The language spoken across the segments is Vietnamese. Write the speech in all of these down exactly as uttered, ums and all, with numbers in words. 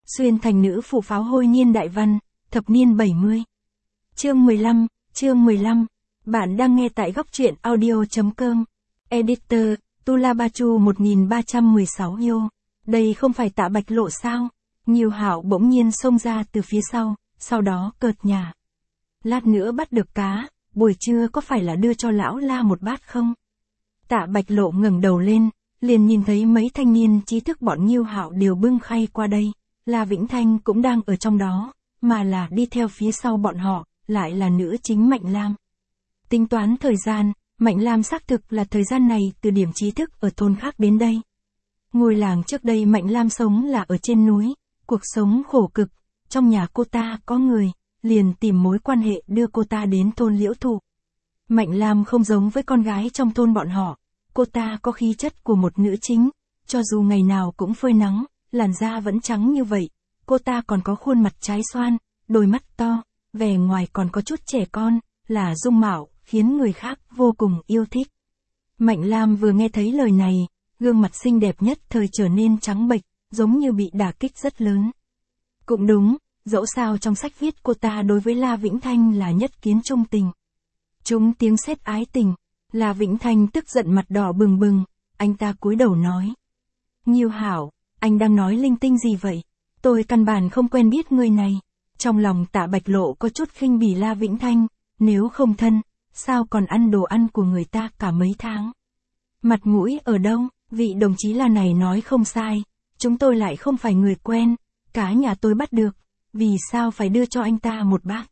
Xuyên thành nữ phụ pháo hôi niên đại văn, thập niên bảy mươi. Chương mười lăm, chương mười lăm. Bạn đang nghe tại góc truyện audio.com. Editor, Tulabachu một nghìn ba trăm mười sáu yêu. Đây không phải Tạ Bạch Lộ sao? Nhiêu Hạo bỗng nhiên xông ra từ phía sau, sau đó cợt nhả. Lát nữa bắt được cá, buổi trưa có phải là đưa cho lão La một bát không? Tạ Bạch Lộ ngẩng đầu lên, liền nhìn thấy mấy thanh niên trí thức bọn Nhiêu Hạo đều bưng khay qua đây. La Vĩnh Thanh cũng đang ở trong đó, mà là đi theo phía sau bọn họ, lại là nữ chính Mạnh Lam. Tính toán thời gian, Mạnh Lam xác thực là thời gian này từ điểm trí thức ở thôn khác đến đây. Ngôi làng trước đây Mạnh Lam sống là ở trên núi, cuộc sống khổ cực, trong nhà cô ta có người, liền tìm mối quan hệ đưa cô ta đến thôn Liễu Thụ. Mạnh Lam không giống với con gái trong thôn bọn họ, cô ta có khí chất của một nữ chính, cho dù ngày nào cũng phơi nắng, làn da vẫn trắng như vậy, cô ta còn có khuôn mặt trái xoan, đôi mắt to, vẻ ngoài còn có chút trẻ con, là dung mạo, khiến người khác vô cùng yêu thích. Mạnh Lam vừa nghe thấy lời này, gương mặt xinh đẹp nhất thời trở nên trắng bệch, giống như bị đả kích rất lớn. Cũng đúng, dẫu sao trong sách viết cô ta đối với La Vĩnh Thanh là nhất kiến trung tình. Chúng tiếng sét ái tình, La Vĩnh Thanh tức giận mặt đỏ bừng bừng, anh ta cúi đầu nói. Nhiêu Hạo, anh đang nói linh tinh gì vậy? Tôi căn bản không quen biết người này. Trong lòng Tạ Bạch Lộ có chút khinh bỉ La Vĩnh Thanh, nếu không thân, sao còn ăn đồ ăn của người ta cả mấy tháng? Mặt mũi ở đâu? Vị đồng chí La này nói không sai, chúng tôi lại không phải người quen, cá nhà tôi bắt được, vì sao phải đưa cho anh ta một bát?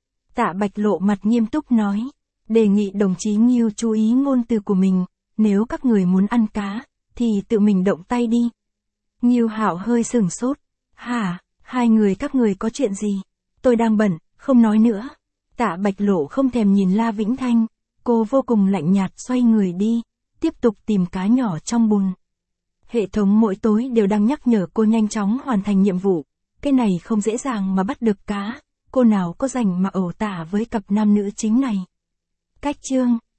Tạ Bạch Lộ mặt nghiêm túc nói, đề nghị đồng chí Nhiêu chú ý ngôn từ của mình, nếu các người muốn ăn cá, thì tự mình động tay đi. Nhiêu Hạo hơi sửng sốt, hả, hai người các người có chuyện gì? Tôi đang bận, không nói nữa. Tạ Bạch Lộ không thèm nhìn La Vĩnh Thanh, cô vô cùng lạnh nhạt xoay người đi, tiếp tục tìm cá nhỏ trong bùn. Hệ thống mỗi tối đều đang nhắc nhở cô nhanh chóng hoàn thành nhiệm vụ, cái này không dễ dàng mà bắt được cá, cô nào có rảnh mà ẩu tả với cặp nam nữ chính này. Cách chương